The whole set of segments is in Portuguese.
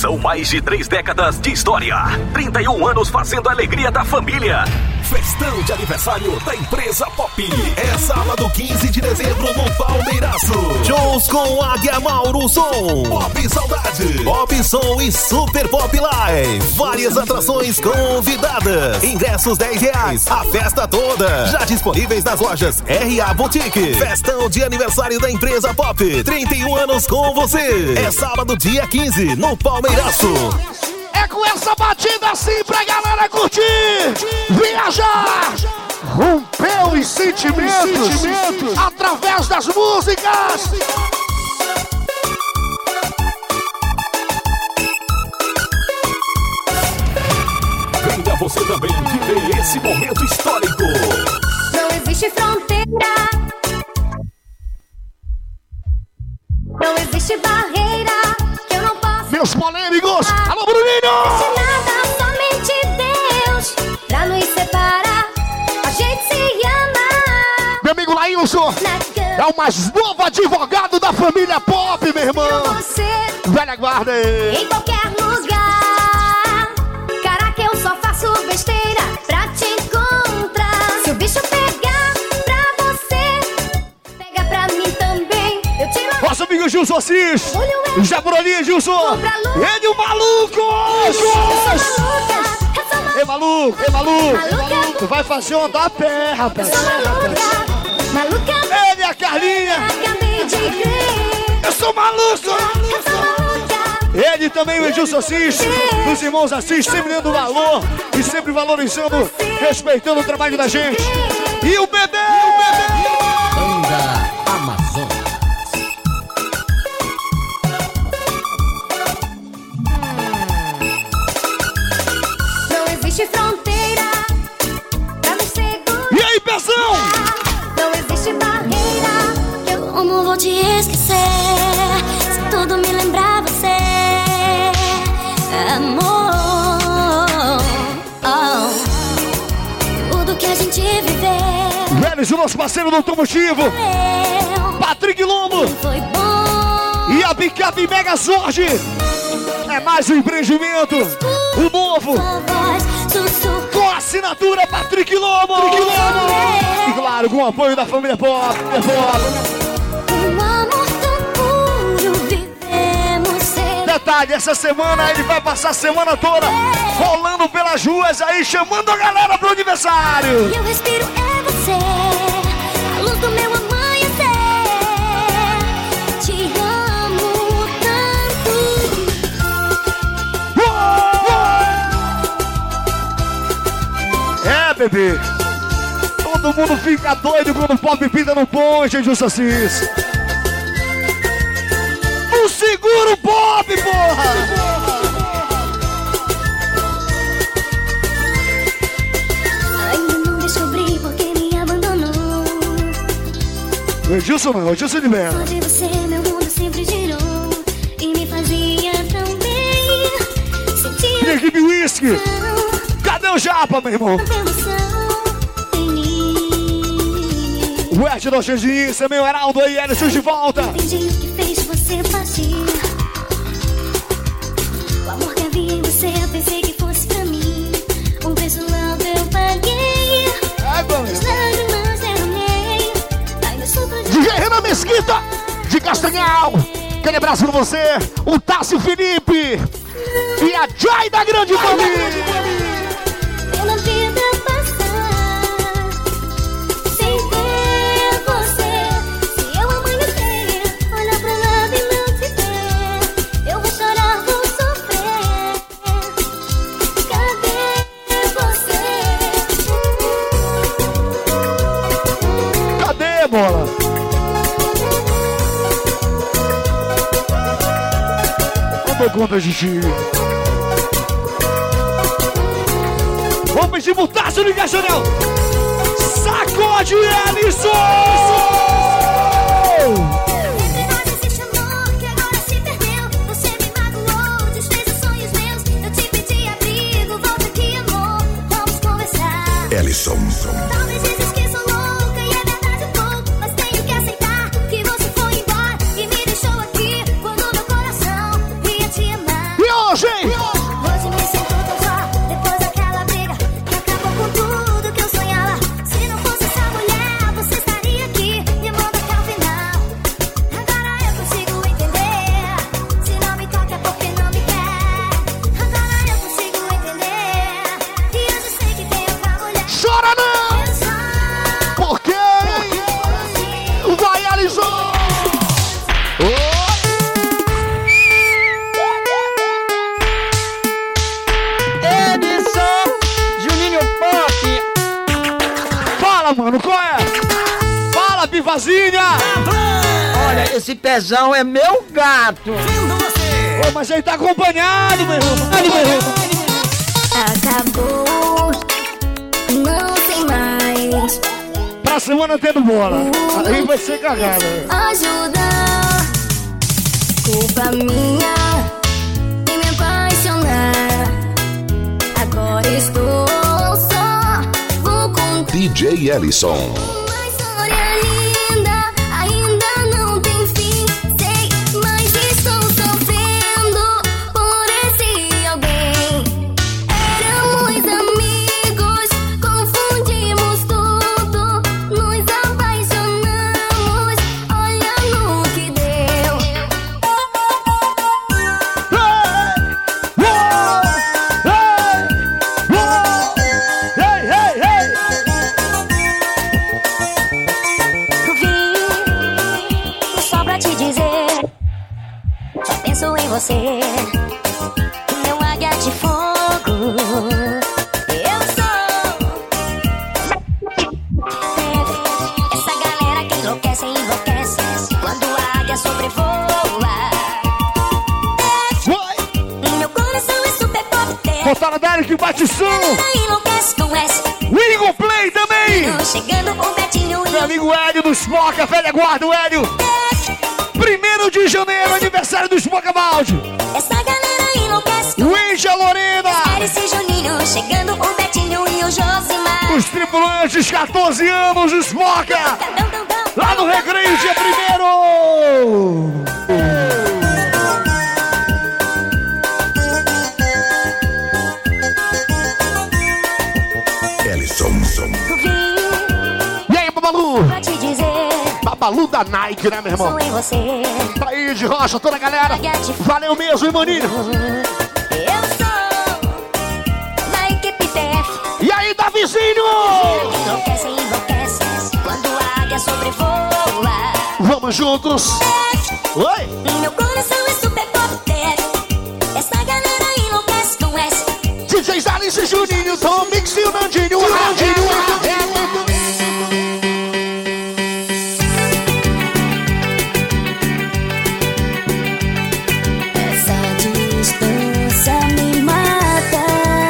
São mais de 3 décadas de história. 31 anos fazendo a alegria da família. Festão de aniversário da Empresa Pop. É sábado 15 de dezembro no Palmeiraço. Shows com Águia Mauro Som, Pop Saudade, Pop Som e Super Pop Live. Várias atrações convidadas. Ingressos R$10. A festa toda. Já disponíveis nas lojas RA Boutique. Festão de aniversário da Empresa Pop. 31 anos com você. É sábado dia 15 no Palmeiraço. É com essa batida assim pra galera curtir, viajar, romper os sentimentos através das músicas. Venha você também viver esse momento histórico. Não existe fronteira, não existe barreira que eu não possa. Meus polêmicos, alô Bruninho! Não existe nada, somente Deus pra nos separar. A gente se ama. Meu amigo Laílson é o mais novo advogado da família Pop, meu irmão. Velha guarda aí. Em qualquer lugar, cara, que eu só faço besteira pra te encontrar. Se o bicho pegar pra você, pega pra mim também. Eu te mando. Nosso amigo Gilson Assis, Jaburolinha, Gilson. Ele, o maluco! Ei, maluco, ei, maluco. Tu vai fazer onda a pé, rapaz. Maluca, ele e a Carlinha. acabei de crer. Eu sou maluco! Eu sou maluca. Ele também, o Edilson Assis, os irmãos Assis, sempre dando valor e sempre valorizando, respeitando o trabalho da gente. E o bebê! Banda Amazonas. Não existe fronteira pra me segurar. E aí, Pezão? Não existe barreira. Como vou te esquecer se tudo me lembrar você, amor? Tudo que a gente viveu. Velhos, o nosso parceiro do automotivo, Patrick Lombo. Foi bom. E a Picape Mega Sorte. É mais um empreendimento, o novo, Sua voz sussurra. com a assinatura Patrick Lombo. E claro, com o apoio da família Pop. Um amor tão puro vivemos ser. Detalhe, essa semana ele vai passar a semana toda rolando pelas ruas aí, chamando a galera pro aniversário. E eu respiro é você, a luz do meu amanhecer. Te amo tanto. É, bebê. Todo mundo fica doido quando o Pop pinta no ponte, Edilson Assis. Não segura o Pop, porra! Ainda não descobri por que me abandonou. O Edilson não, o Edilson de Mello. Só de você meu mundo sempre girou e me fazia tão bem. Sentir E equipe Whisky. Cadê o Japa, meu irmão? emoção em mim. O Ed do Xandinho, também o Heraldo aí, Ellison de volta. Entendi o que fez você partir. O amor que havia em você, eu pensei que fosse pra mim. Um preço alto eu paguei. As lágrimas eu amei. Ainda sofro de DJ Renan Mesquita, de Castanhal. Aquele abraço pra você, o Tássio Felipe e a Jai da Grande Família. pela vida passar sem ter você. Se eu amanhecer, olhar pro lado e não te ver, eu vou chorar, vou sofrer. Cadê você? Cadê, bola? Não dou conta de ti. Vamos pedir pro Tássio de Castanhal. Sacode, Ellison! Entre nós existe amor que agora se perdeu. Você me magoou, desfez os sonhos meus. Eu te pedi abrigo, volta aqui, amor. Vamos conversar. Ellison. Talvez diz que sou louca e é verdade um pouco, mas tenho que aceitar que você foi embora e me deixou aqui quando meu coração ia te amar. E hoje Brasília. Olha, esse pezão é meu gato. Ô, mas ele tá acompanhado, meu irmão. Acabou, não tem mais. Pra semana tendo bola. Aí vai ser cagada. Ajuda, culpa minha em me apaixonar. Agora estou só, vou contar DJ Ellison. uma história linda, ainda não tem fim. Sei, mas estou sofrendo por esse alguém. Éramos amigos, confundimos tudo, nos apaixonamos, olha no que deu. Vim só pra te dizer, só penso em você, meu águia de fogo. Eu sou essa galera que enlouquece, enlouquece quando a águia sobrevoa. Meu coração é super pop. Botaram Derek, bate som. Enlouquece com S. Wingo Play também. Chegando o Betinho e Meu amigo Hélio do Smoca, velha guarda, o Hélio. 1º de janeiro, aniversário do Smoca Balde. essa galera enlouquece com Wenja Lorena. Eris e Juninho. Chegando o Betinho e o Josimar. Os tripulantes, 14 anos, Smoca. Dão, dão, dão. Lá no Recreio, dia 1º. Ellison. Vim E aí, Babalu? pra te dizer, Babalu da Nike, né, meu irmão? sou em você. Tá aí de rocha, toda a galera. Valeu mesmo, hein, maninho? Eu sou da equipe TF. E aí, Davizinho? Enlouquece, enlouquece quando a águia sobrevoa. Vamos juntos. Oi? Meu coração é super pop TF. Essa galera enlouquece com S. DJs Alice e Juninho, Tom Mix e o Nandinho. Essa distância me mata.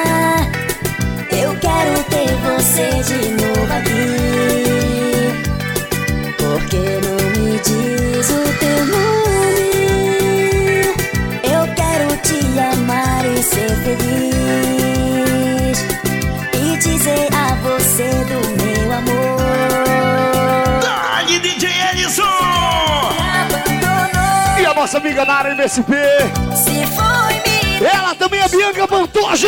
Eu quero ter você de novo aqui. Porque não me diz o teu nome. Eu quero te amar e ser feliz. E dizer a você do meu amor. Dali, DJ Ellison. Abandonou. E a nossa amiga Nara MSP. Se foi me Ela também é Bianca Pantoja.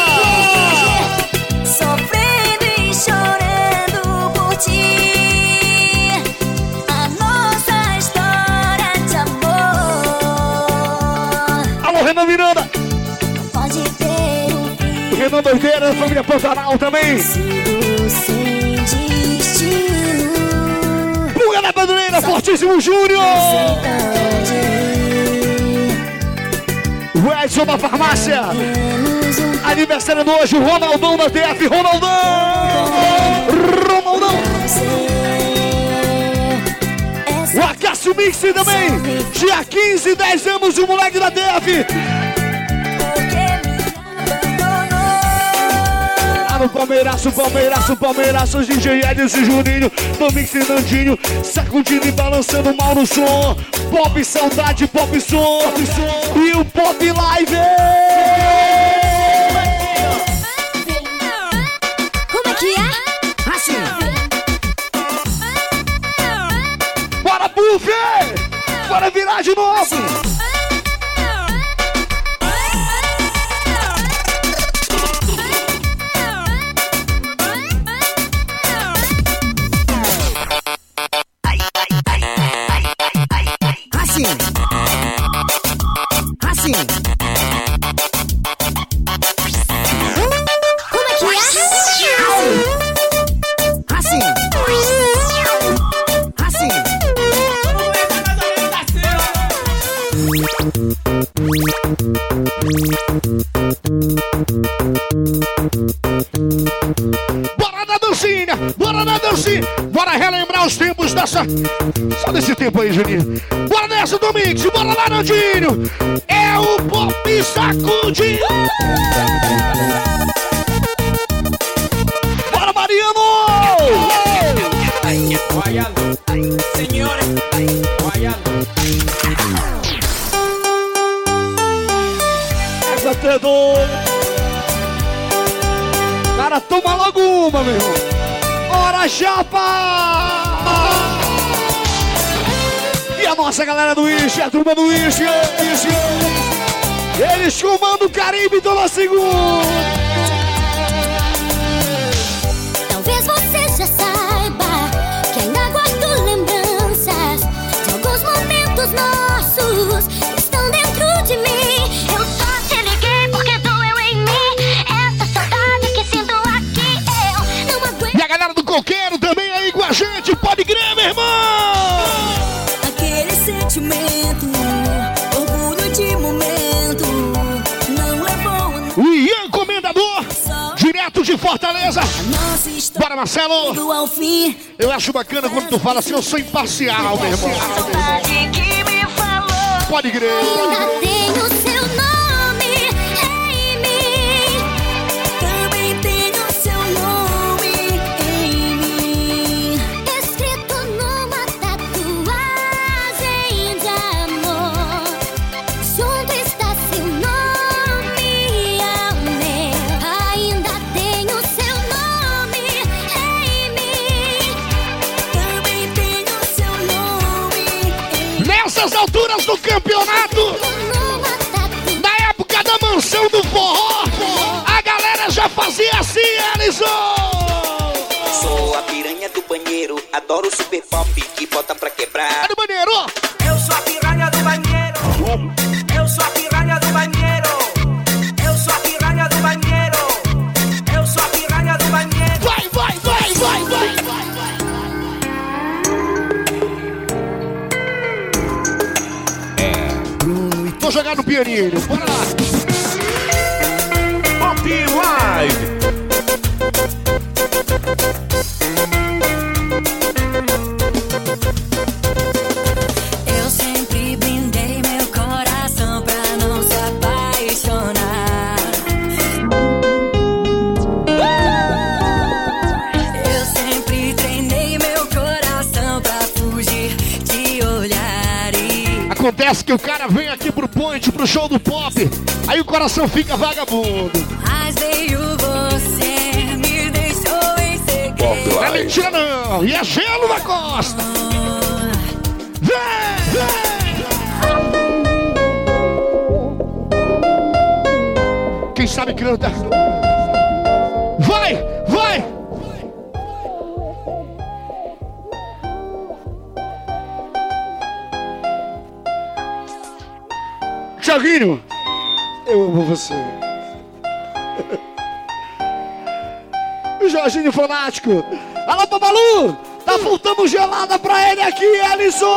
sofrendo e chorando por ti. A nossa história de amor Alô, Renan Miranda. pode ter um fim. Renan Doideira, da família Pantanal também. Sigo sem destino. Pulga da Padroeira, Fortíssimo Júnior. Sei O Edson da Farmácia. pra onde ir. Menos um Aniversário de hoje, o Ronaldão da TF. Ronaldão. você. O Acácio Mix também. Dia 15, 10 anos, o moleque da TF. Porque me abandonou. Lá no Palmeiraço, os DJ Edson e Juninho, do Mix e Nandinho, sacudindo e balançando mal no som. Pop Saudade, Pop Som, e o Pop Live. Como é que é? Assim. Bora, Puff! Bora virar de novo! Assim. Assim. Como é que é? Assim. Assim. Bora na dancinha! Bora relembrar os tempos Só desse tempo aí, Juninho. Bora nessa, Domingos. Bora lá, Nandinho. É o Pop Sacude. Bora, Mariano. Guayando, senhores, guayando. Essa tedor. Cara, toma logo uma, meu irmão. Bora, chapa! E a nossa galera do Ixi, a turma do Ixi. Eles comandam o Caribe toda segunda. Talvez você já saiba que ainda guardo lembranças de alguns momentos nossos que estão dentro de mim. Eu só te liguei porque doeu em mim essa saudade que sinto aqui. Eu não aguento. E a galera do Coqueiro também aí com a gente. Pode crer, meu irmão! Aquele sentimento, orgulho de momento, não é bom. O Ian Comendador, direto de Fortaleza. Nossa história Bora, Marcelo! do ao fim. Eu acho bacana quando tu fala assim, eu sou imparcial, meu irmão. Saudade que me falou. Pode crer. Ainda tenho seu nome em mim. Também tenho seu nome em mim. Escrito numa tatuagem de amor. Junto está seu nome ao meu. Ainda tenho seu nome em mim. Também tenho seu nome em mim. Nessas alturas do campeonato, na época da mansão do forró, a galera já fazia assim, Alisson! Sou a piranha do banheiro, adoro o super pop que bota pra quebrar. Cadê o banheiro? Eu sou a piranha do banheiro. Eu sou a piranha do banheiro. Eu sou a piranha do banheiro. Eu sou a piranha do banheiro. Vai! Vou jogar no pianinho, bora lá! Pop Live. Eu sempre brindei meu coração pra não se apaixonar. Eu sempre treinei meu coração pra fugir de olhares. Acontece que o cara vem aqui pro Point, pro show do Pop, aí o coração fica vagabundo. Mas veio você, me deixou em segredo. Não é mentira não, e é gelo na costa. Vem! Quem sabe canta. Vai! Thiaguinho, eu amo você. O Jorginho Fanático. Alô, Babalu! Tá faltando gelada pra ele aqui, Alisson!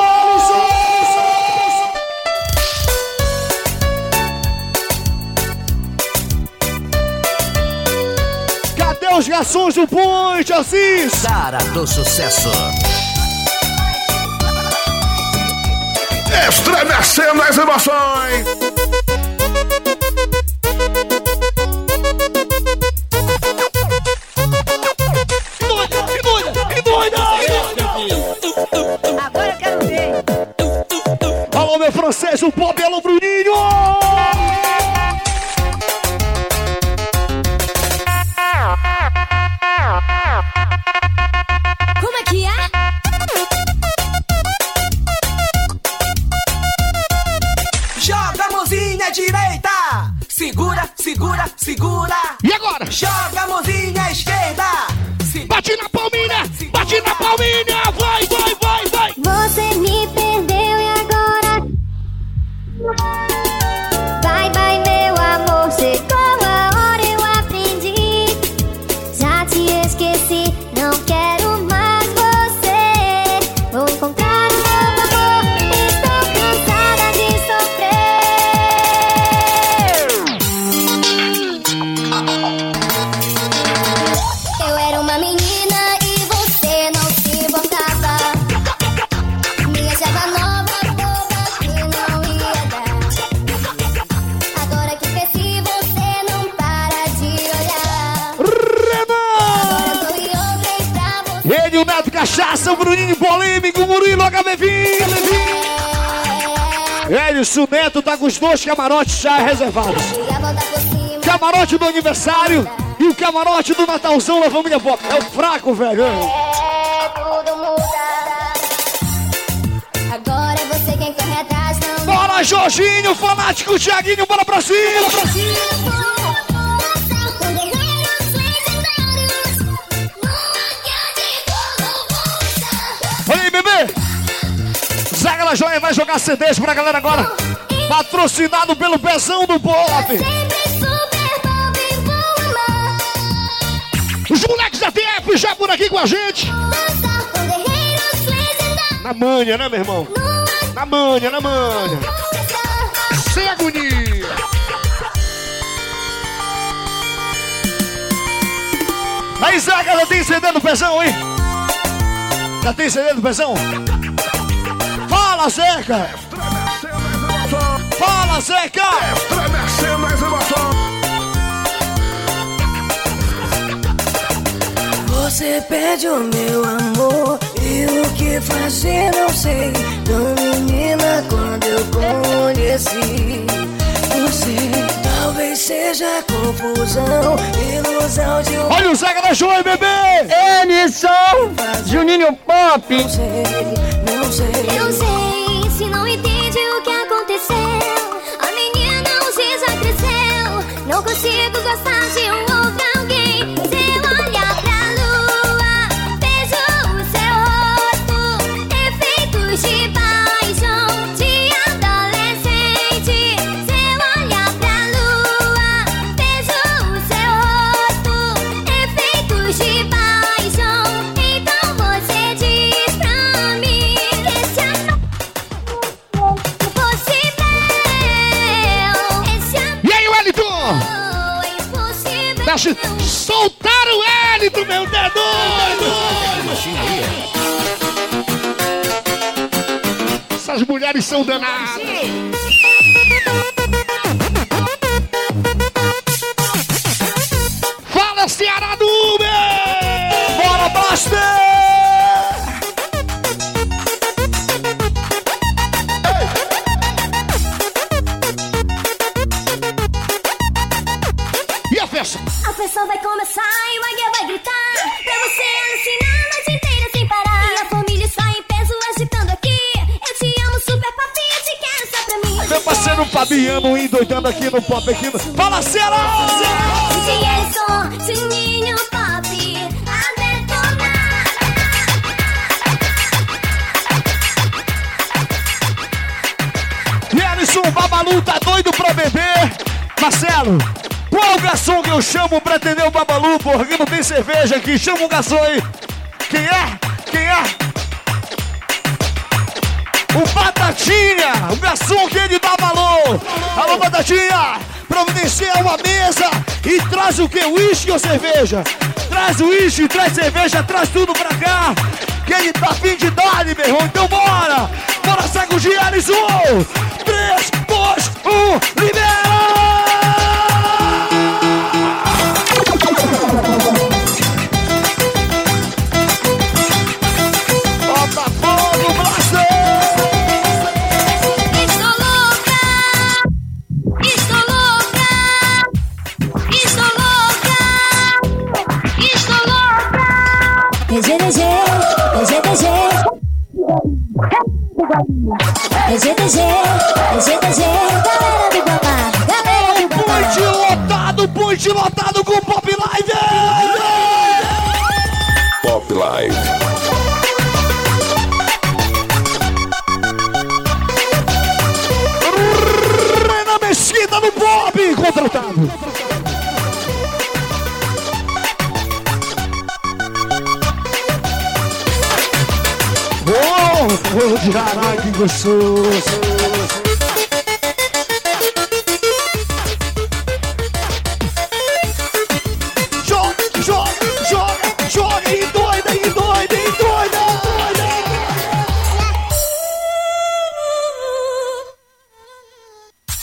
Cadê os garçons do Point, Assis? Sara do Sucesso. Estremecendo as emoções. Que doida! Agora eu quero ver. Alô, meu francês, o Pop, alô, Bruninho! Como é que é? Joga a mãozinha direita. Segura, segura, segura. E agora? Joga a mãozinha esquerda. Bate na palminha! Bate na palminha! Vai! Você me perdeu e agora vai, meu amor, chegou a hora, eu aprendi. Já te esqueci, não quero mais você. Vou encontrar um novo amor, estou cansada de sofrer. cachaça, o Bruninho polêmico, o Murilo HB20. Edson Neto tá com os 2 camarotes já reservados. Camarote do aniversário e o camarote do Natalzão da família Pop. É o fraco, velho. Tudo muda. Agora é você quem corre atrás, não. Bora, Jorginho, fanático, Thiaguinho, bora pra cima. Olha aí, bebê. Zaga da Joia vai jogar CDs pra galera agora. Patrocinado pelo Pezão do Pop. Os moleques da TF já por aqui com a gente. Na manha, né, meu irmão? Na manha, na manha. Sem agonia. Aí, Zaga, já tem CD do Pezão, hein? Já tem CD do Pezão? Fala, Zeca! Fala, Zeca! Estremecendo as emoções. Você pede o meu amor e o que fazer não sei. Tão menina quando eu conheci você. Talvez seja confusão, ilusão de um... Olha o Zaga da Joia, bebê! Emerson, Juninho Pop. Não sei, não sei. Eu sei, se não entende o que aconteceu. A menina hoje já cresceu. Não consigo gostar de um outro alguém. Se eu olhar pra lua, vejo o seu rosto. Efeitos de paixão de adolescente. Se eu olhar pra lua, vejo o seu rosto. Efeitos de paixão. Então você diz pra mim que esse amor impossível. Esse amor E aí, Wellington? impossível. Deixa soltar o Wellington, meu dedo! Essas mulheres são danadas. Fala, Ceará do Uber! Bora, Blaster! E a festa? A festa vai começar e o águia vai gritar pra você alucinar a noite inteira sem parar. E a família está em peso agitando aqui. Eu te amo, super papi, eu te quero só pra mim. Meu parceiro Fabiano endoidando aqui no Pop aqui no... Fala, Ceará! DJ Edson, Juninho Pop, a detonar. E Alisson, o Babalu tá doido pra beber. Marcelo, qual o garçom que eu chamo pra atender o Babalu? Porque não tem cerveja aqui. Chama o garçom aí. Quem é? Quem é? O Batatinha, o garçom que ele dá valor. Alô, Batatinha, providencia uma mesa e traz o que? Uísque ou cerveja? Traz uísque, traz cerveja, traz tudo pra cá. Que ele tá fim de idade, meu irmão. Então bora! Bora sacudir, Alisson! 3, 2, 1, libera! Bota fogo, Blaster! Estou louca, estou louca, estou louca, estou louca. DGDG, DGDG, DGDG, DGDG, galera do babá, galera do babá. Ponte lotado com Pop Live! Pop Live. Renan Mesquita no Pop, contratado. Oh, caraca, que gostoso. Joga, joga, joga, joga, e doida, e doida, e doida.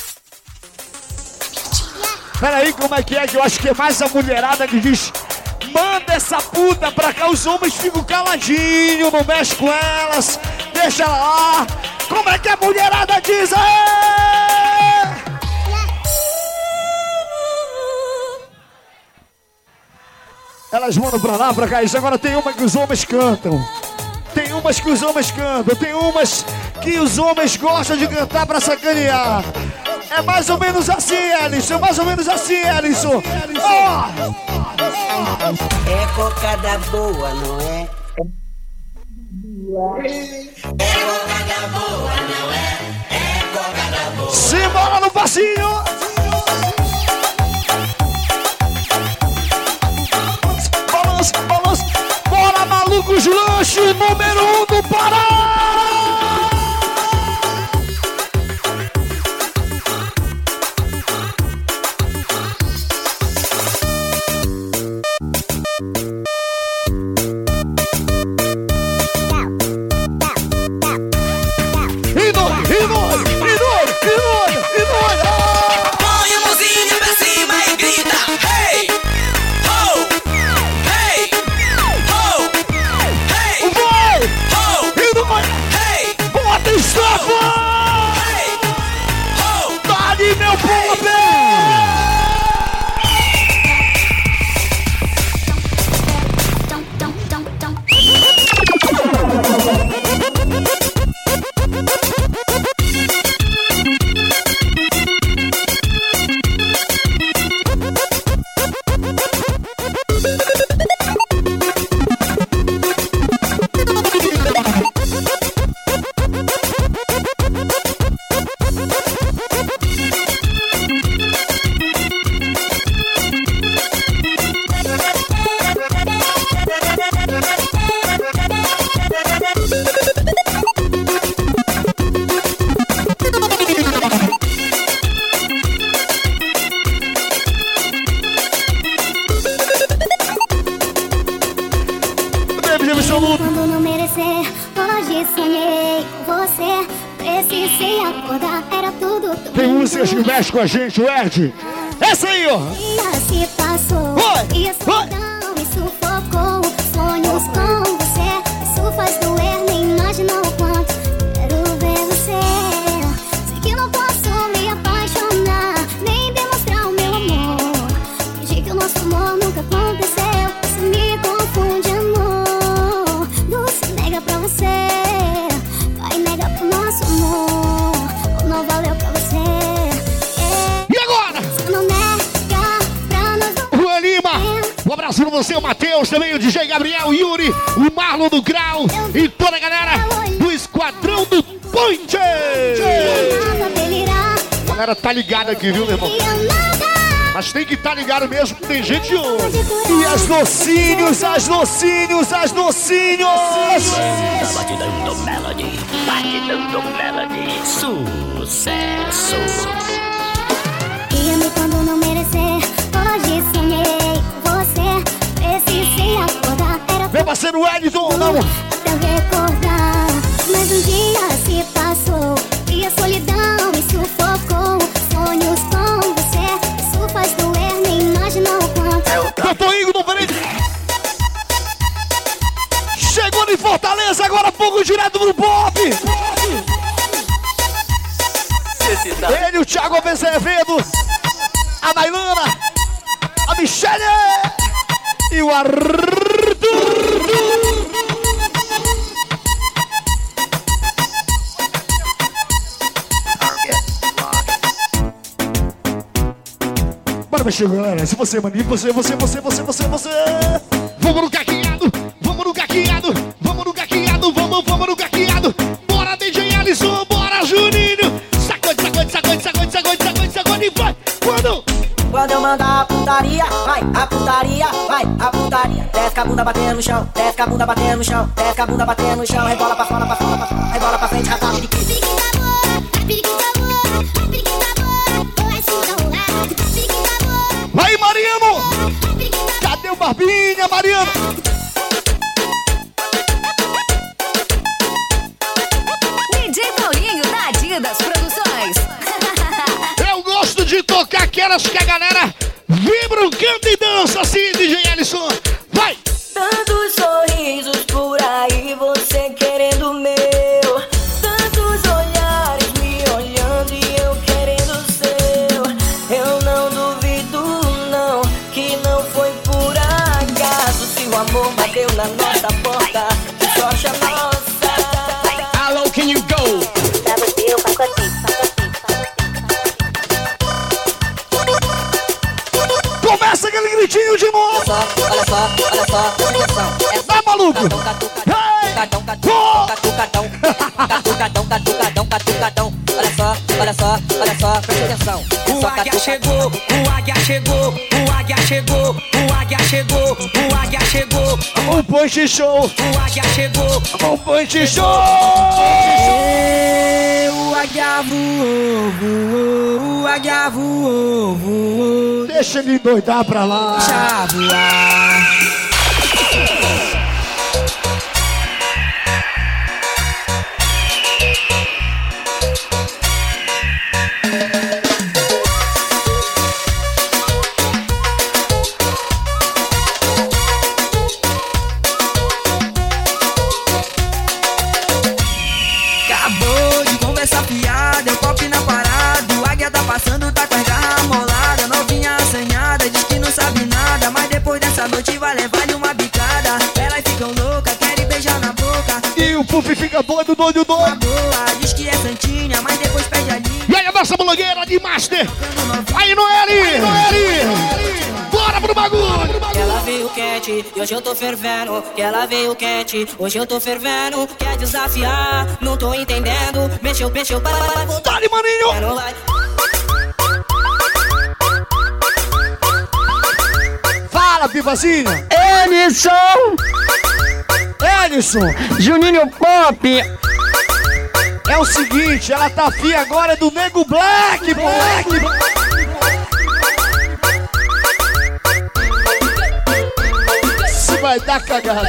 Peraí, como é que eu acho que é mais a mulherada que diz Manda essa puta pra cá, os homens ficam caladinhos, não mexe com elas, deixa ela lá. Como é que a mulherada diz? Elas mandam pra lá, pra cá. Isso agora tem uma que os homens cantam. Tem umas que os homens cantam. Tem umas que os homens gostam de cantar pra sacanear. É mais ou menos assim, Ellison. Mais ou menos assim, Ellison. É cocada boa, não é? É cocada boa, não é? É cocada boa. Simbora no passinho. Balança, balança. Bora, malucos, lanche número 1 do Pará. Quando não merecer, hoje sonhei com você. Precisei acordar, era tudo. Tem músicas que mexe com a gente, o Ed. Essa aí, ó. Dia se passou, e a solidão me sufocou. Sonhos com você, isso faz doer, nem imagina o quanto quero ver você. Sei que não posso me apaixonar, nem demonstrar o meu amor. Fingi que o nosso amor nunca aconteceu, isso me confunde, amor. Você nega pra você, vai negar pro nosso amor, ou não valeu pra você. E agora? Não nega pra nós dois. Juan Lima, um abraço pra você, o Matheus, também o DJ Gabriel, o Yuri, o Marlon do Grau e toda a galera do Esquadrão do Point. A galera tá ligada aqui, viu, meu irmão? Mas tem que estar ligado mesmo, que tem gente hoje. E as docinhos, as docinhos, as docinhos. Batidão Melody, Batidão Melody, sucesso. Ia-me quando não merecer, hoje sonhei com você. Precisei acordar, era Meu parceiro Edson, não. até eu recordar. Mas um dia se passou, e a solidão me sufocou. Sonhos com você, isso faz doer, nem imagina o quanto. Doutor Igor do Verente. Chegou em Fortaleza, agora pouco direto pro Pop. Ele, o Thiago Azevedo, a Nailana, a Michele e o Arthur. Bora mexer, galera. Se você, maninho, você. Vamos no gaqueado, vamos no gaqueado, vamos no gaqueado, vamos no gaqueado. Bora, DJ Alisson, bora, Juninho. Sacode, sacode, sacode, sacode, sacode, sacode, sacode e vai. Quando eu mandar a putaria, vai, a putaria, vai, a putaria. Desce a bunda batendo no chão, desce a bunda batendo no chão, desce a bunda batendo no chão, rebola pra fora, pra fora, pra fora, rebola pra frente, rasgado de quê? Vai, Mariano! Cadê o Barbinha, Mariano? DJ Paulinho da Adidas Produções. Eu gosto de tocar aquelas que a galera vibra, canta e dança assim, DJ Ellison. na nossa porta. Que sorte é nossa. How low can you go? Pra você eu faço assim. Começa aquele gritinho de novo. Olha só, presta atenção. Vai, maluco. Catucadão. Olha só, presta atenção. O águia chegou, o águia chegou, o águia chegou, o águia chegou, o águia chegou. O Punch Show. O águia chegou, O Punch Show. o águia voou, o águia voou, Deixa ele doidar pra lá. deixa voar. Acabou de conversar piada, é o pop na parada. O águia tá passando, tá com as garras amoladas. Novinha assanhada, diz que não sabe nada, mas depois dessa noite vai levar-lhe uma bicada. Elas ficam loucas, querem beijar na boca. E o Puff fica doido. Boa, diz que é santinha, mas depois perde a linha. E aí a nossa blogueira de Master. Aí, Noeli. Bora pro bagulho. Ela veio quente, e hoje eu tô fervendo. Que ela veio quente, hoje eu tô fervendo. Quer desafiar, não tô entendendo. Mexeu, vai voltar. Dale, maninho. Não vai. Fala, pipazinha. Edson. Juninho Pop. É o seguinte, ela tá afim agora do Nego Black, moleque. Isso vai dar cagada.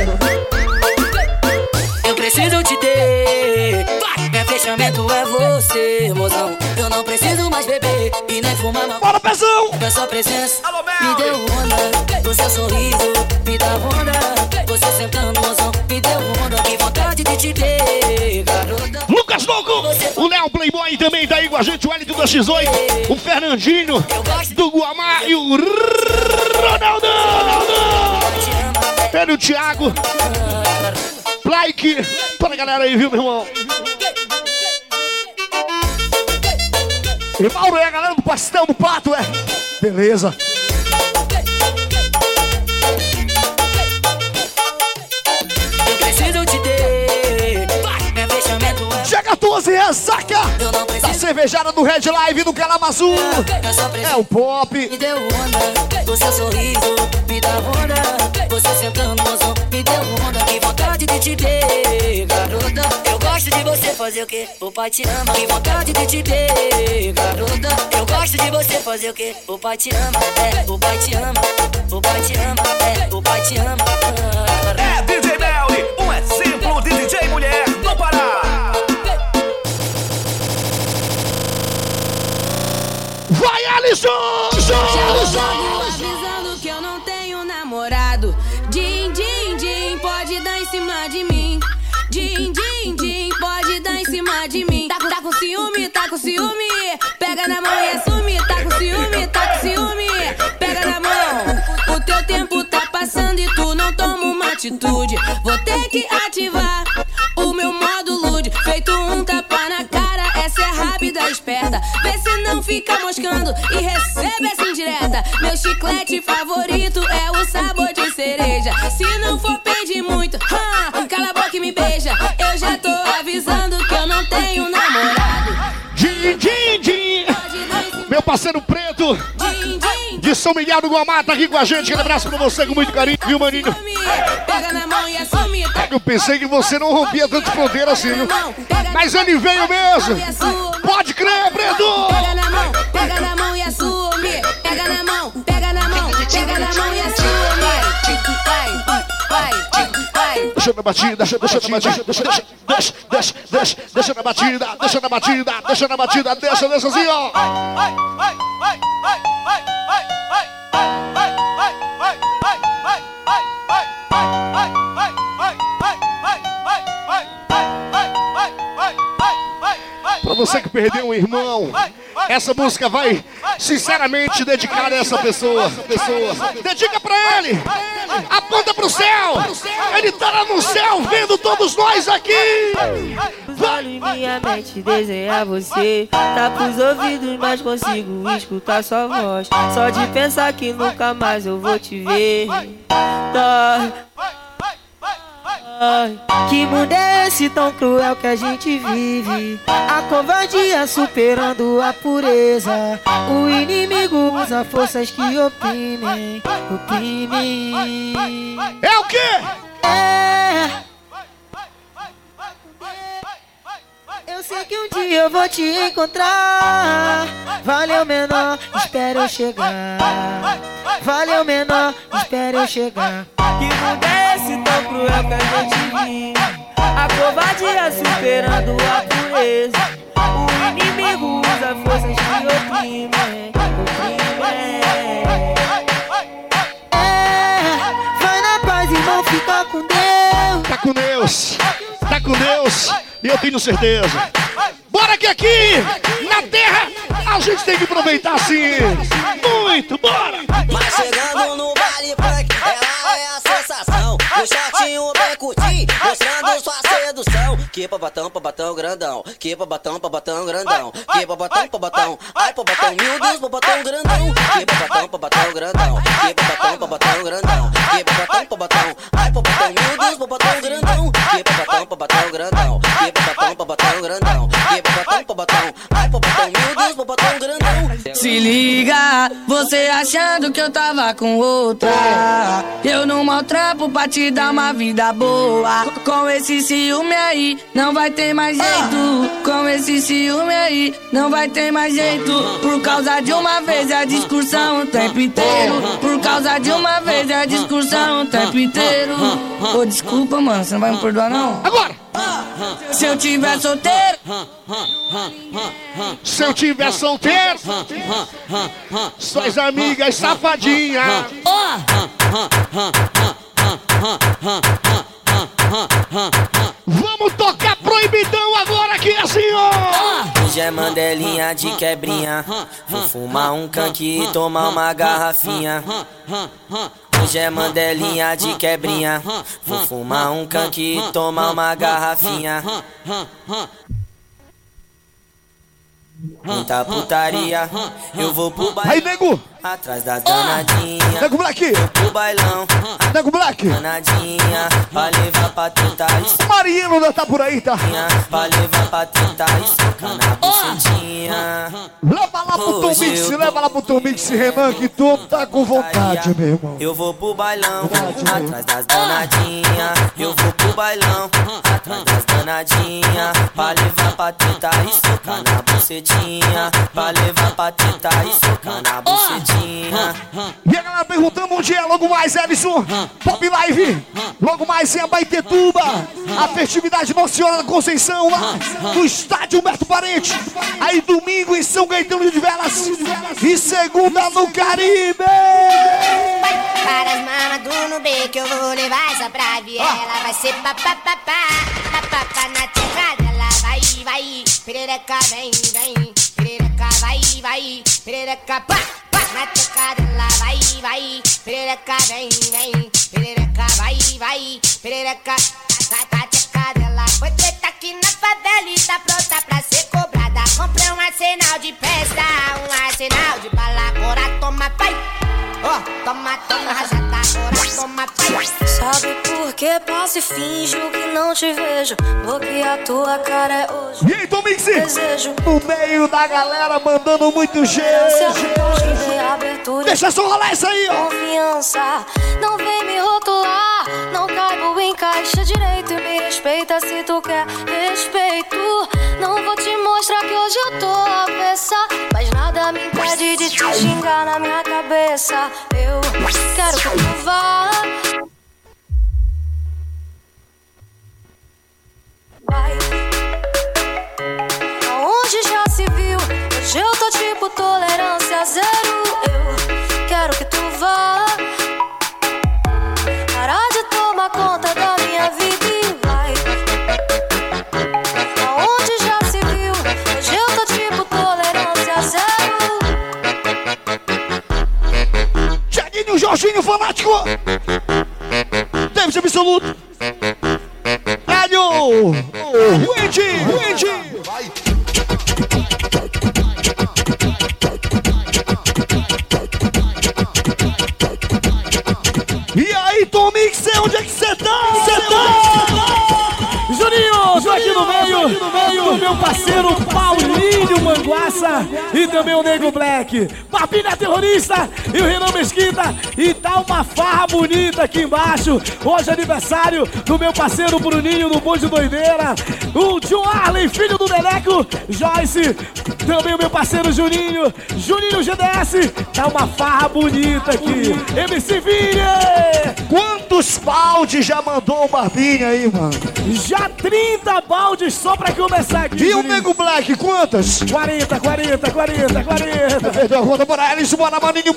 Eu preciso te ter. Meu fechamento é você, mozão. Eu não preciso mais beber e nem fumar mal. Bora, pezão. A sua presença me deu onda. O seu sorriso me dá onda. Você sentando, mozão, me deu onda. Que vontade de te ter, garota. Lucas Louco, o Léo Playboy também tá aí com a gente, o Wellington da X8, o Fernandinho, do Guamá e o Ronaldo. Ele e o Thiago. Like para a galera aí, viu, meu irmão? E Mauro é a galera do Pastel do Pato, é? Beleza. Eu preciso te ter. Meu fechamento é Dia 14, ressaca da cervejada do Red Live do Calamaçu. É o Pop. me deu onda. O seu sorriso me dá onda. Você sentando, mozão, me deu onda. Que vontade de te ter, garota. Eu gosto de você fazer o quê? O pai te ama. Que vontade de te ter, garota. Eu gosto de você fazer o quê? O pai te ama. É, o pai te ama. O pai te ama. É, o pai te ama. É DJ Melly, um exemplo de DJ mulher no Pará. Vai, Alisson! Avisando que eu não tenho namorado. Din, din, din, pode dar em cima de mim. Din, din, din, pode dar em cima de mim. Tá com ciúme, tá com ciúme. Pega na mão e assume. Tá com ciúme, tá com ciúme. Pega na mão. O teu tempo tá passando e tu não toma uma atitude. Vou ter que ativar o meu modo lude. Feito um tapa na cara, essa é rápida, esperta. Vê se não fica moscando e recebe essa indireta. Meu chiclete favorito é o sabor de cereja. Se não for pedir muito, cala a boca e me beija. Eu já tô avisando que eu não tenho namorado. Din, din, din. Meu parceiro preto Din, din, de São Miguel do Guamá tá aqui com a gente. Aquele abraço pra você com muito carinho, viu, maninho? pega na mão e assume. Eu pensei que você não rompia tanto fronteira assim, viu? Mas ele veio mesmo. Pode crer, preto! Pega na mão e assume. Pega na mão e assume. Vai. Deixa na batida, deixa na batida, deixa assim, ó. Pra você que perdeu um irmão, essa música vai sinceramente dedicado a essa pessoa. Dedica pra ele. Aponta pro céu. Ele tá lá no céu vendo todos nós aqui. Os olhos em minha mente desenhar você. Tá pros ouvidos, mas consigo escutar sua voz. Só de pensar que nunca mais eu vou te ver. Ai, que mundo é esse tão cruel que a gente vive? A covardia superando a pureza. O inimigo usa forças que oprimem. É o quê? Eu sei que um dia eu vou te encontrar. Valeu, menor, espera eu chegar. Valeu, menor, espera eu chegar. Que mundo é esse tão cruel que a gente vive? A covardia superando a pureza. O inimigo usa forças que oprimem. Vai na paz, irmão, fica com Deus. Tá com Deus, tá com Deus. E eu tenho certeza. Bora que aqui, na terra, a gente tem que aproveitar assim. Muito, bora! Mas chegando no baile funk, ela é a sensação. O shortinho bem curtinho, mostrando sua sedução. Que babatão grandão. Que babatão grandão. Que babatão, ai babatão, meu Deus, babatão grandão. Que babatão grandão. Que babatão grandão. Que babatão, ai babatão, meu Deus, babatão grandão. Que babatão grandão. Que babatão grandão. Que babatão, ai babatão, meu Deus, babatão grandão. Se liga, você achando que eu tava com outra. Eu não maltrapo pra te dar uma vida boa. Com esse ciúme aí, não vai ter mais jeito. Com esse ciúme aí, não vai ter mais jeito. Por causa de uma vez é a discussão o tempo inteiro. Por causa de uma vez é a discussão o tempo inteiro. Ô, desculpa, mano, você não vai me perdoar, não? Agora! Se eu tiver solteiro. Se eu tiver solteiro, suas amigas safadinhas. Vamos tocar proibidão agora aqui assim, ó. Hoje é mandelinha de quebrinha. Vou fumar um canque e tomar uma garrafinha. Hoje é mandelinha de quebrinha. Vou fumar um canque e tomar uma garrafinha. Muita putaria, eu vou pro bailão. Aí, nego! Atrás das danadinhas. Nego Black! Eu pro bailão. Nego Black! Danadinha, pra levar pra tentar isso. Mariano ainda tá por aí, tá? Pra levar pra tentar isso. Na bucetinha. Leva lá pro Tom Mix, leva lá pro Tom Mix, Renan, que tu tá com vontade, meu irmão. Eu vou pro bailão, atrás das danadinhas. Eu vou pro bailão, atrás das danadinhas. Pra levar pra tentar isso. Na bucetinha. Pra levar pra tentar isso. Na bucetinha. E a galera perguntando onde é, logo mais, Ellison. Pop Live, logo mais em Abaetetuba. A festividade Nossa Senhora da Conceição, lá no estádio Humberto Parente. Aí domingo em São Gaetano de Velas. E segunda no Caribe. Para as mamas do Nubê que eu vou levar essa pra viela. Vai ser papapá, papapá na terra dela. Vai, perereca vem, perereca vai, perereca pá. Na teca dela, vai, perereca vem, perereca vai, perereca na teca dela. Foi treta aqui na favela e tá pronta pra ser cobrada. Comprei um arsenal de festa, um arsenal de bala. Agora toma, pai, toma, rajada, agora toma, pai. Sabe por que passo e finjo que não te vejo? Porque a tua cara é hoje. E aí, Tom Mix? No meio da galera mandando muito jeito. Deixa só rolar isso aí, ó. Confiança, não vem me rotular. Não caibo em caixa direito e me respeita se tu quer respeito. Não vou te mostrar que hoje eu tô avessa, mas nada me impede de te xingar na minha cabeça. Eu quero que tu vá. Vai. Aonde já se viu? Hoje eu tô tipo tolerância zero. Eu quero que tu vá. Parar de tomar conta da minha vida e vai. Aonde já se viu? Hoje eu tô tipo tolerância zero. Juninho, Jorginho, fanático. David absoluto. Hélio. Wendy. E aí, Tomix, onde é que você tá? Juninho, tô aqui no meio do meu parceiro Paulinho Manguaça e também o Nego Black. Papinha Terrorista e o Renan Mesquita. E tá uma farra bonita aqui embaixo. Hoje é aniversário do meu parceiro Bruninho do Bonde Doideira. O John Arley, filho do Deleco. Joyce, também o meu parceiro Juninho GDS. Tá uma farra bonita aqui. MC Vinha. Quantos baldes já mandou o Barbinha aí, mano? Já 30 baldes só pra começar aqui. E Juninho. o Nego Black, quantas? 40. Perdeu a conta, bora Elis, bora Maninho.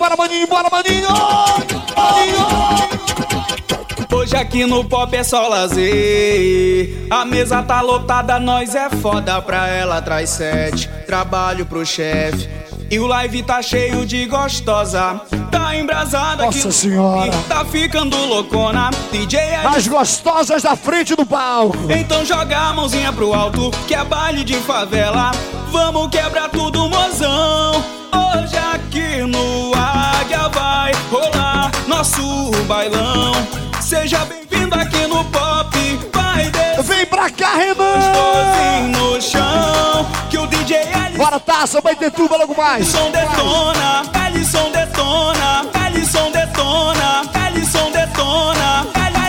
Hoje aqui no Pop é só lazer. A mesa tá lotada, nós é foda. Pra ela traz 7, trabalho pro chefe. E o live tá cheio de gostosa. Tá embrasada aqui. Nossa senhora. Tá ficando loucona. DJ As gostosas da frente do palco. Então joga a mãozinha pro alto, que é baile de favela. Vamos quebrar tudo, mozão. Hoje aqui no Águia vai rolar nosso bailão. Seja bem-vindo aqui no Pop. Vai descer. Vem pra cá, Renan. No chão, que o DJ Ellison. Bora, taça, vai ter tuba logo mais. Ellison detona, Ellison detona, Ellison detona, Ellison detona.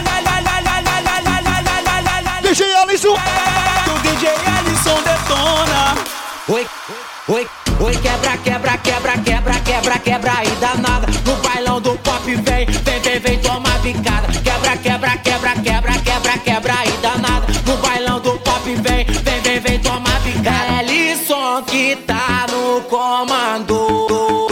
DJ Ellison. Que o DJ Ellison detona. Oi, quebra e danada. No bailão do Pop vem, toma bicada. Quebra e danada. No bailão do Pop vem, toma bicada. Ellison que tá no comando.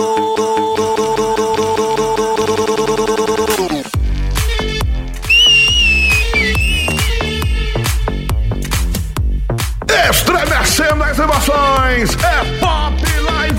Estremecendo as emoções, é Pop Live!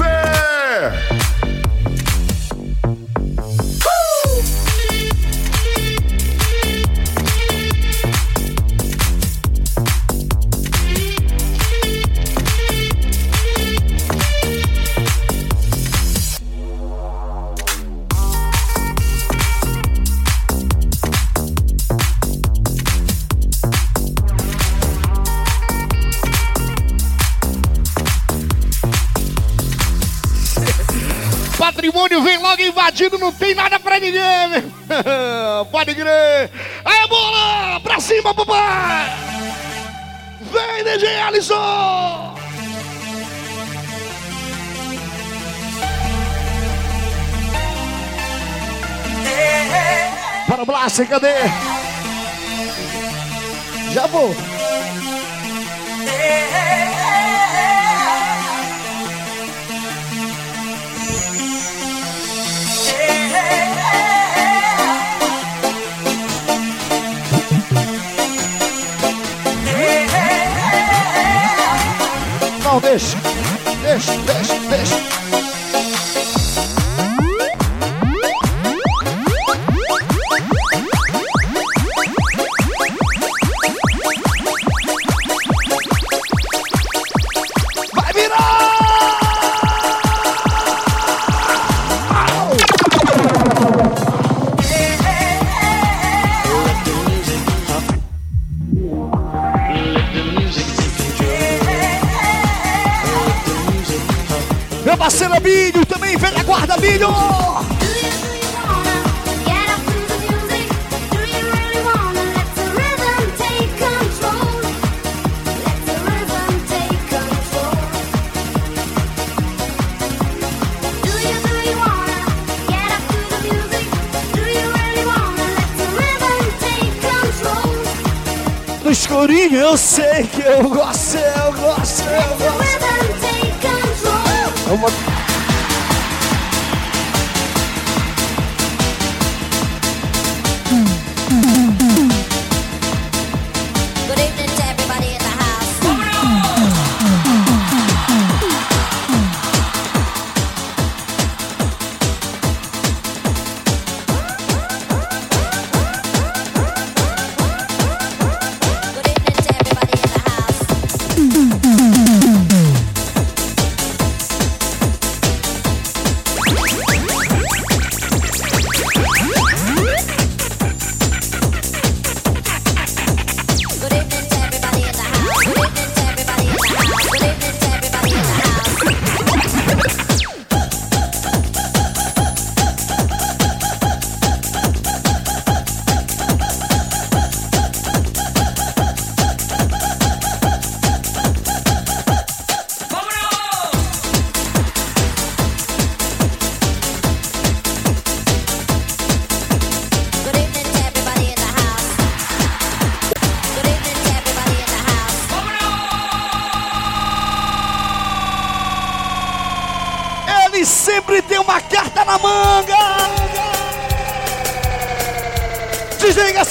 Patrimônio vem logo invadindo, não tem nada pra ninguém, pode crer. Aí, bola, pra cima, papai. Vem, DJ Ellison. Para o Blaster, cadê? Já vou. Não, deixa. Vai virar! Meu parceiro Bilho, também velha guarda, Bilho! No escurinho eu sei que eu gosto. Good evening to everybody in the house.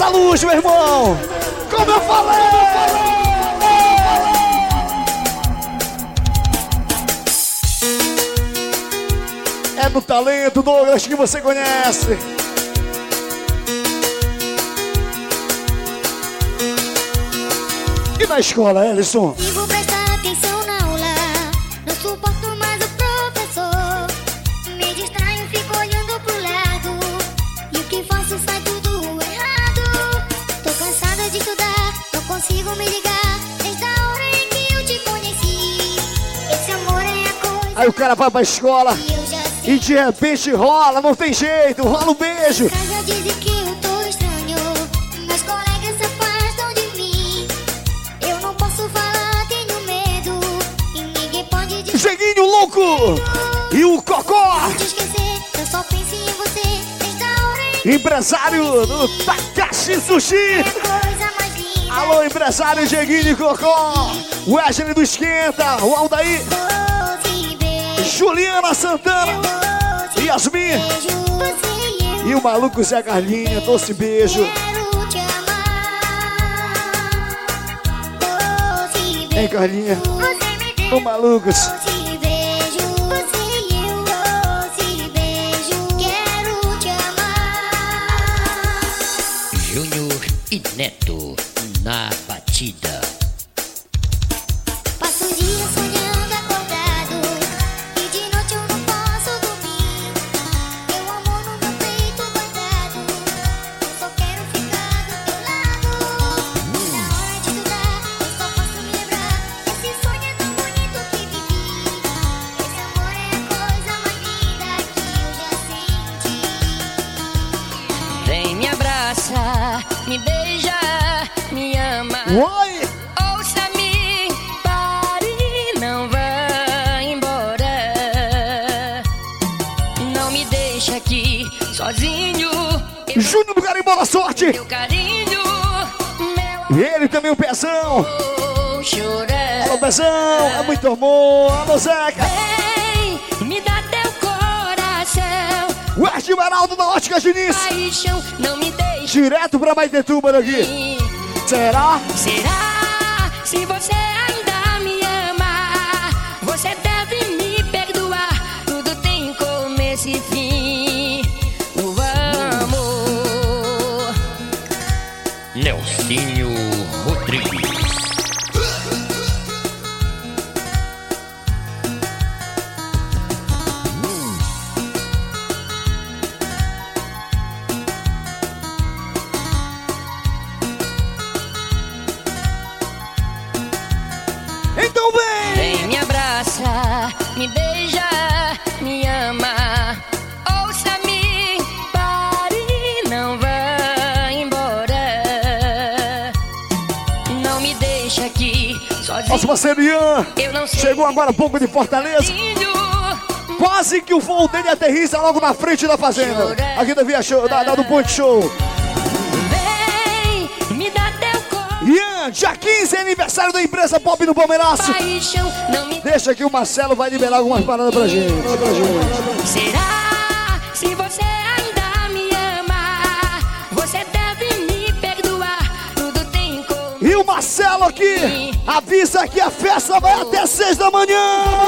da luz, meu irmão. Como eu falei. É do talento, Douglas, que você conhece. E na escola, Ellison? Vivo prestar atenção na aula, não suporto mais o professor. Me distraio, fico olhando pro lado, e o que faço sai tudo errado. Tô cansada de estudar, não consigo me ligar, desde a hora em que eu te conheci. Esse amor é a coisa. Aí o cara vai pra escola e de repente rola, não tem jeito, rola um beijo. Já dizem que eu tô estranho, meus colegas se afastam de mim. Eu não posso falar, tenho medo, e ninguém pode dizer. Jeguinho louco e o Cocó. Te esquecer, eu só penso em você, desde a hora em que Empresário do Takashi Sushi. coisa mais linda. Alô, empresário Jeguinho e Cocó. Wesley do Esquenta, o Aldaí, Juliana Santana, Yasmin e o maluco Zé Carlinha. Doce beijo. Hein, Carlinha? Ô, malucos. Júnior e Neto na batida. Passo o dia sonhando acordado, e de noite eu não posso dormir. Meu amor no meu peito guardado, eu só quero ficar do teu lado. Na hora de estudar, eu só posso me lembrar. Esse sonho é tão bonito que vivi. Esse amor é a coisa mais linda que eu já senti. Vem me abraça, me beija, me ama. Oi! Ouça-me, pare, não vá embora. Não me deixa aqui sozinho. Júnior do Carimbó da Sorte. Meu carinho, E ele também, o Pezão. meu chorar. Alô, Pezão, é muito amor. Alô, Zeca. Vem, me dá teu coração. O Artimaraldo da Ótica Diniz. Paixão, não me deixa. Direto pra Maitetuba daqui. Será? Será? Se você ainda me ama, você deve me perdoar. Tudo tem começo e fim. Vamos. Nelsinho Rodrigues. Então vem! Vem me abraça, me beija, me ama. Ouça-me, pare, não vá embora. Não me deixa aqui sozinho. Nosso parceiro Ian Eu não sei. chegou agora há pouco de Fortaleza. Quase que o voo dele aterriza logo na frente da fazenda. Aqui da Via Show, do Ponte Show. Vem, me dá teu coração. Ian, dia 15 é aniversário da empresa Pop no Palmeiraço. Paixão, não me Deixa que o Marcelo vai liberar algumas paradas pra gente. Será? Se você ainda me ama, você deve me perdoar. Tudo tem como. E o Marcelo aqui avisa que a festa vai até 6 da manhã.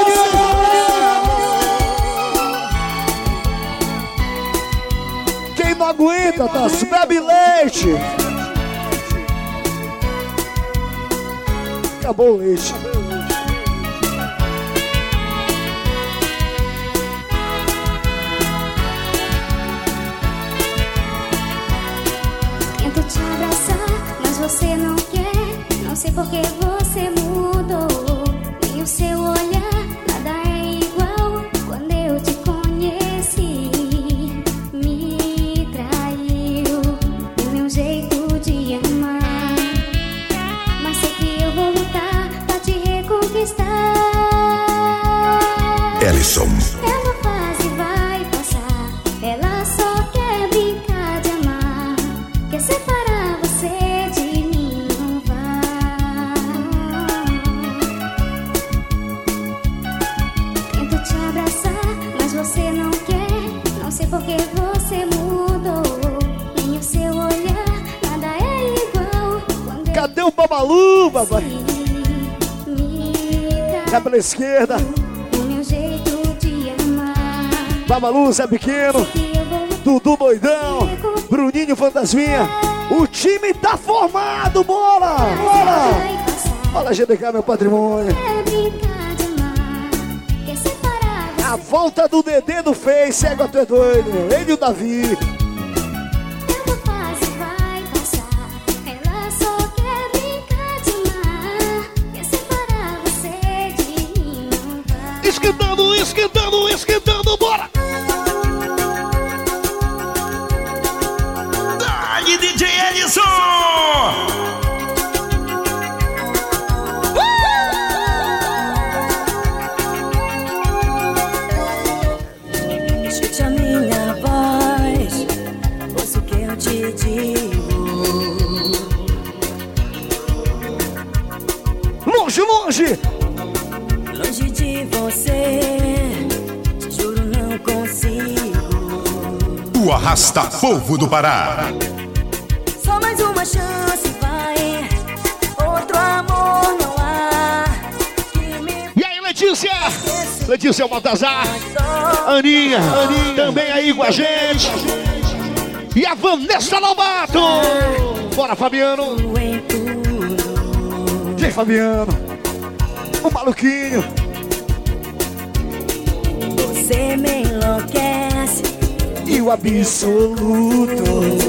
Quem não aguenta, tá? Bebe leite. Acabou o leite. Tento te abraçar, mas você não quer. Não sei por que você mudou. Nem o seu olhar, nada é igual. Quando eu te conheci, me traiu o meu jeito de amar. Mas sei que eu vou lutar pra te reconquistar. Ellison. Essa fase vai passar. Ela só quer brincar de amar. Quer separar você de mim, não vai. o Babalu, papai. Tá pela esquerda. Babalu, Zé Pequeno. Dudu Doidão. Bruninho Fantasminha. O time tá formado, bora! Bora! Olha, GDK, meu patrimônio. A volta do Dedê do Face, égua, tu é doido. Ele e o Davi. Esquentando, esquentando, esquentando, bora! Dali, DJ Edson! Escute a minha voz, ouça o que eu te digo. Longe, longe! Longe de você, te juro não consigo. O Arrasta-Povo do Pará. Só mais uma chance, vai. Outro amor não há. E aí, Letícia? Letícia Baltazar. Aninha também aí com a gente. E a Vanessa Lobato. Bora, Fabiano. E aí, Fabiano? O maluquinho. Você me enlouquece. E o absoluto.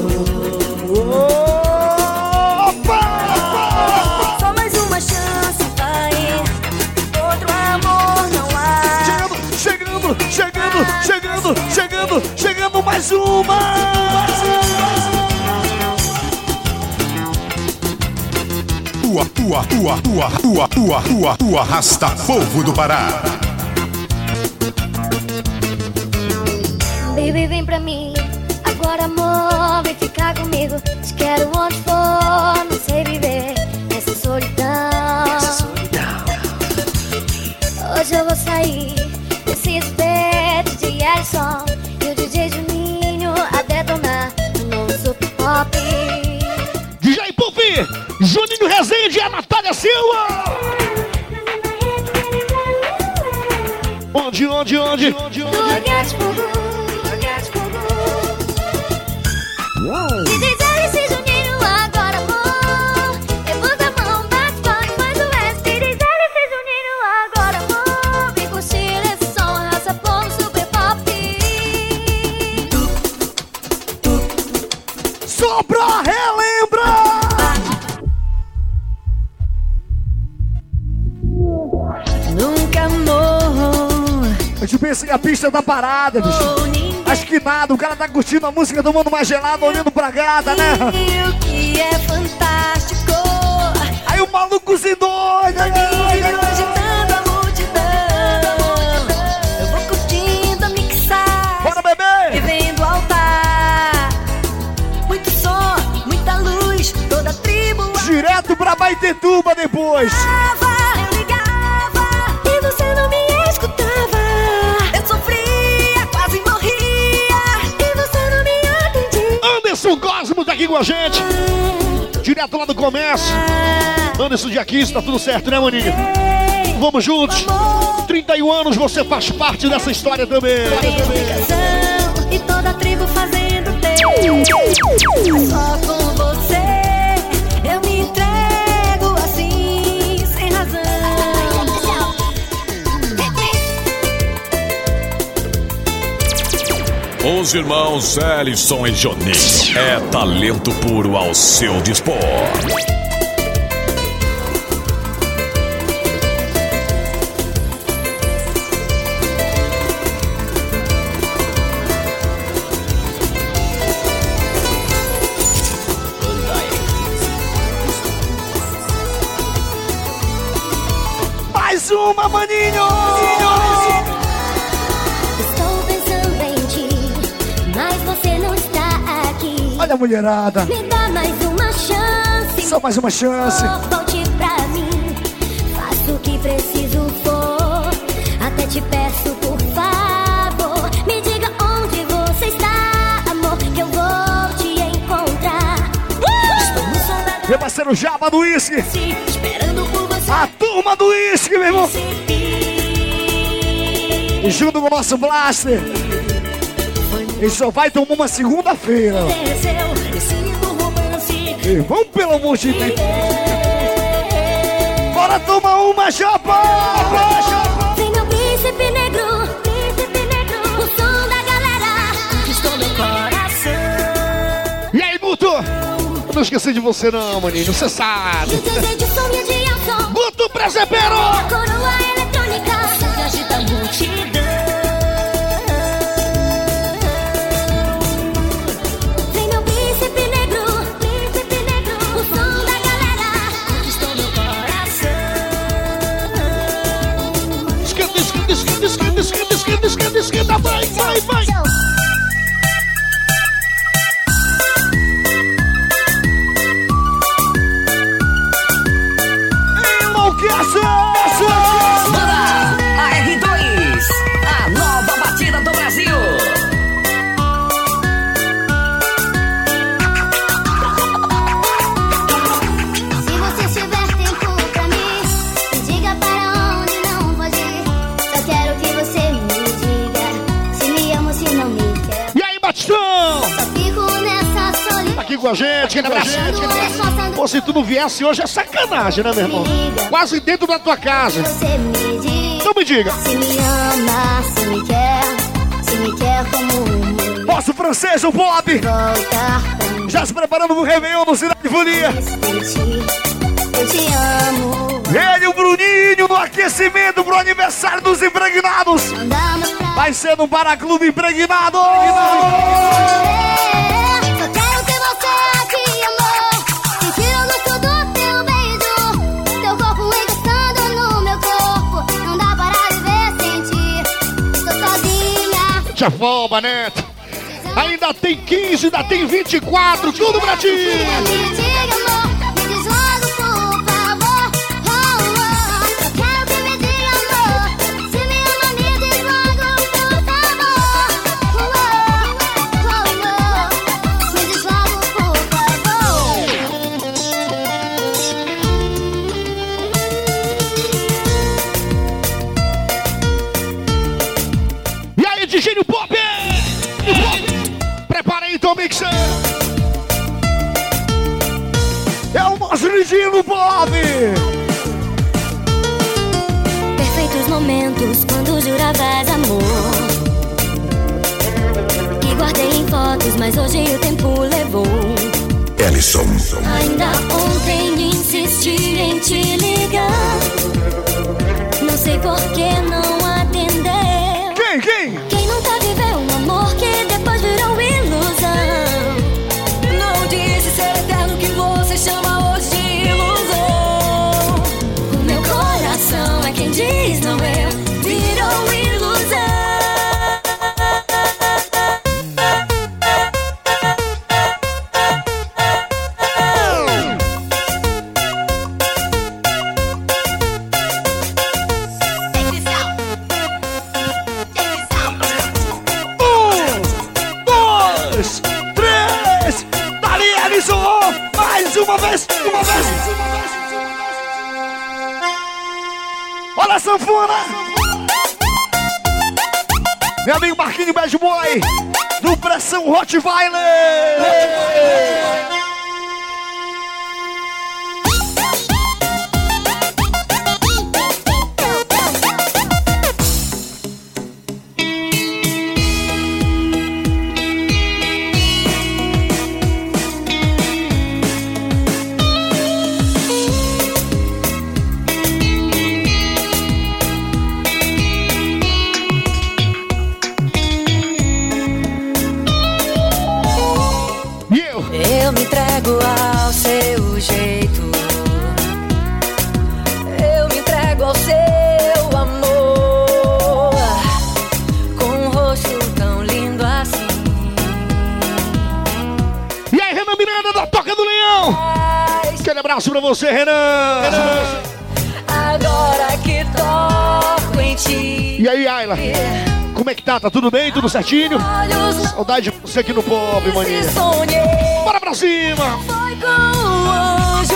Opa! Só mais uma chance, vai. Outro amor não há. Chegando mais uma. O Arrasta-Povo do Pará. Baby, vem pra mim. Agora, amor, vem ficar comigo. Te quero onde for, não sei viver nessa solidão. Hoje eu vou sair desse espeto de Ellison e o DJ Juninho a detonar no novo Super Pop. DJ Puff, Juninho Rezende e a Natália Silva. Onde? DJ Alice Juninho, agora amor. Levanta a mão, bate palma e faz o resto. DJ Alice Juninho, agora amor. Vem curtir esse som, Arrasta-Povo Super Pop. Só pra relembrar. Nunca morro. A gente pensa que a pista tá parada, bicho. Acho que nada, o cara tá curtindo a música, tomando mais gelado, olhando pra gata, né? O que é fantástico. Aí o maluco se doida, agitando a multidão. Eu vou curtindo a mixar. Bora, bebê! Vivendo o altar. Muito som, muita luz, toda a tribo. Direto pra Baitetuba depois. Eu ligava e você não me escutava. Eu sofria, quase morria. Anderson Cosmo tá aqui com a gente. Direto lá do comércio. Anderson de Aquis, tá tudo certo, né, maninho? Vamos juntos. 31 anos, você faz parte dessa história também. E toda a tribo fazendo teu. Só com você eu me entrego assim, sem razão. Os irmãos Ellison e Joninho. É talento puro ao seu dispor. Mais uma, maninho! Estou pensando em ti, mas você não está aqui. Olha a mulherada. Me dá mais uma chance. Só mais uma chance. Volte pra mim. Faço o que preciso for. Até te peço, por favor. Me diga onde você está, amor, que eu vou te encontrar. Estou no som da Meu parceiro Jaba do Whisky. Esperando por você. A turma do Whisky, meu irmão. E junto com o nosso Blaster. Ele só vai tomar uma segunda-feira. Irmão, pelo amor de Deus. Bora tomar uma, Jaba! Vem meu príncipe negro, o som da galera conquistou meu coração. E aí, Buto? Eu não esqueci de você não, maninho, você sabe. Buto Presepeiro! A coroa eletrônica que agita a multidão. Vem meu príncipe negro, o som da galera conquistou meu coração. Esquenta, esquenta, esquenta, esquenta, esquenta, esquenta, esquenta, esquenta, vai, vai, vai. Banda a R2, a nova batida do Brasil. Se você tiver tempo pra mim, me diga para onde não pode ir. Só quero que você me diga se me ama ou se não me quer. E aí, Batistão? Só fico nessa solidão. Tá aqui com a gente, aqui com a gente. Pô, se tu não viesse hoje é sacanagem, né, meu irmão? Quase dentro da tua casa. Você me diga, Então me diga. se me ama, se me quer como um Nosso francês, o Bob. voltar. Já se preparando pro Réveillon no Cidade de Folia. Eu te amo. Ele, o Bruninho, no aquecimento pro aniversário dos impregnados. Vai ser no Paraclube Impregnado. Só quero ter você aqui, amor. Sentir o gosto do teu beijo. Teu corpo encostando no meu corpo. Não dá para viver sem ti. Estou sozinha. Chafão, Neto. Ainda tem 15, ainda tem 24, tudo pra ti. Me diga, amor. Me diz logo, por favor. Oh, oh. Só quero que me diga, amor. Se me ama, me diz logo, por favor. Oh, oh, oh, oh. Me diz logo, por favor. E aí, DJ Pop! Prepara aí, Tom Mixer! É o nosso Lidinho Pop! Perfeitos momentos quando juravas amor. E guardei em fotos, mas hoje o tempo levou. Ellison. Ainda ontem insisti em te ligar. Não sei por que não atendeu. Quem? Quem nunca viveu um amor que depois virou ilusão? Não disse ser eterno que você chama hoje de ilusão. O meu coração é quem diz não eu. Virou ilusão. Uma vez! Olha a sanfona! Meu amigo Marquinhos Bad Boy do Pressão Rottweiler! Eu me entrego ao seu jeito. Eu me entrego ao seu amor. Com um rosto tão lindo assim. E aí, Renan Miranda da Toca do Leão! Aquele abraço pra você, Renan! Agora que toco em ti. E aí, Ayla? Como é que tá? Tá tudo bem? Tudo certinho? Saudade de você aqui no Pop, maninha. Bora pra cima! Foi com o anjo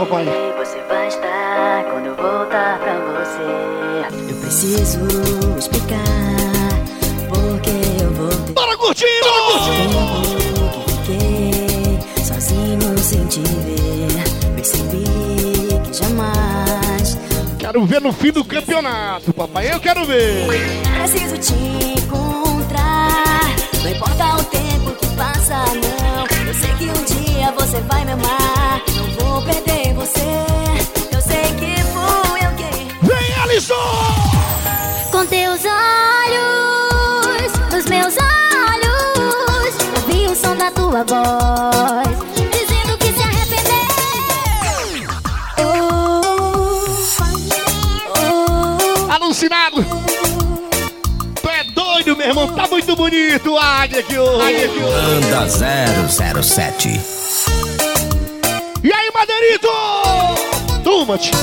papai. Você vai estar quando eu voltar pra você. Eu preciso explicar porque eu voltei. Bora curtir! Que fiquei sozinho sem te ver. Percebi que jamais. Quero ver no fim do campeonato, papai. Eu quero ver. Preciso te encontrar. Não importa o tempo que passa, não. Eu sei que um dia você vai me amar. Não vou perder você. Eu sei que fui eu quem. Vem, Alisson! Com teus olhos, nos meus olhos, ouvi o som da tua voz, dizendo que se arrependeu. Alucinado! Tu é doido, meu irmão, tá muito bonito, Águia aqui hoje. Banda 007. E aí, Madeirito? Turma-te!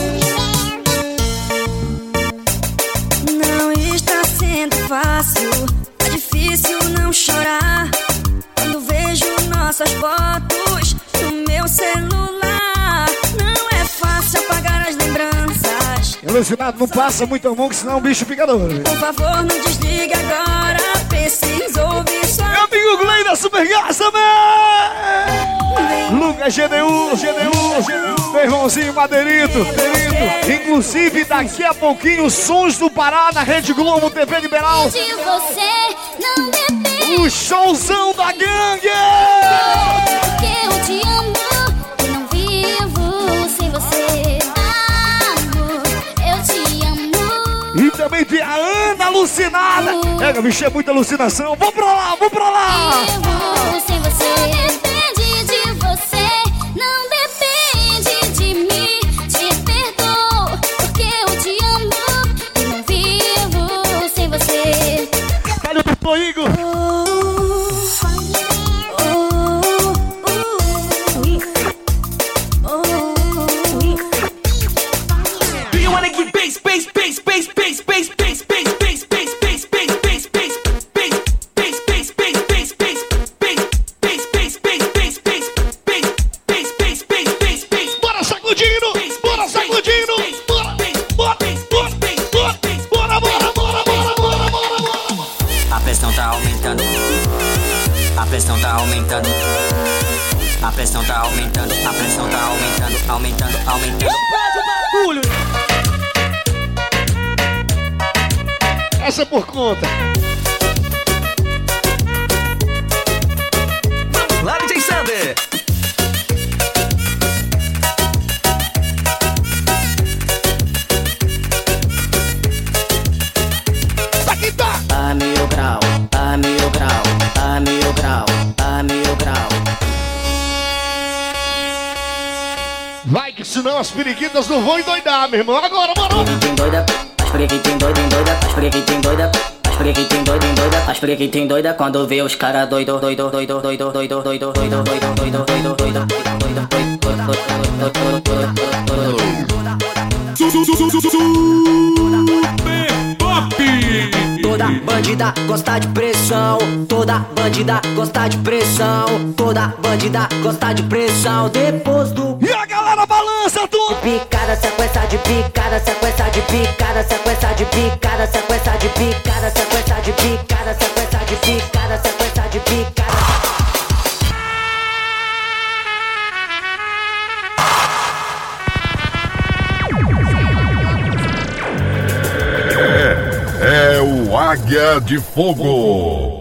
Não está sendo fácil, tá difícil não chorar quando vejo nossas fotos no meu celular. Não é fácil apagar as lembranças. Alucinado, não passa muito mão, que senão o bicho fica doido. Por favor, não desligue agora, preciso ouvir sua. Meu amigo Glei da Supergás também! Lucas GDU, meu irmãozinho Madeirito. Inclusive, daqui a pouquinho, Sons do Pará na Rede Globo, TV Liberal. De você não depende. O showzão da gangue! Porque eu te amo e não vivo sem você. Amor, eu te amo. E também tem a Ana alucinada. É, bicho, é muita alucinação. Vamos pra lá! Vivo sem você. Depende de você, não depende de mim. Te perdoo, porque eu te amo e não vivo sem você. Cadê o Toigo? Do you wanna get bass? Bora sacudindo! A pressão tá aumentando. A pressão tá aumentando. A pressão tá aumentando. A pressão tá aumentando. Bagulho! Essa é por conta. Vamos lá, DJ Sander. Aqui tá! A mil grau, a mil grau, a mil grau, a mil grau. Vai que senão as periquitas não vão endoidar, meu irmão. Agora, bora! Tem doida, as periquitas doida, as periquitas doida. As periquitas doida, as periquitas doida. Quando vê os cara doido. Toda bandida gosta de pressão. Toda bandida gosta de pressão. Toda bandida gosta de pressão. Depois do. E a galera balança tudo. Picada, sequência de picada, sequência de picada, sequência de picada, sequência de picada, sequência de picada, sequência de picada, sequência de picada. É o Águia de Fogo.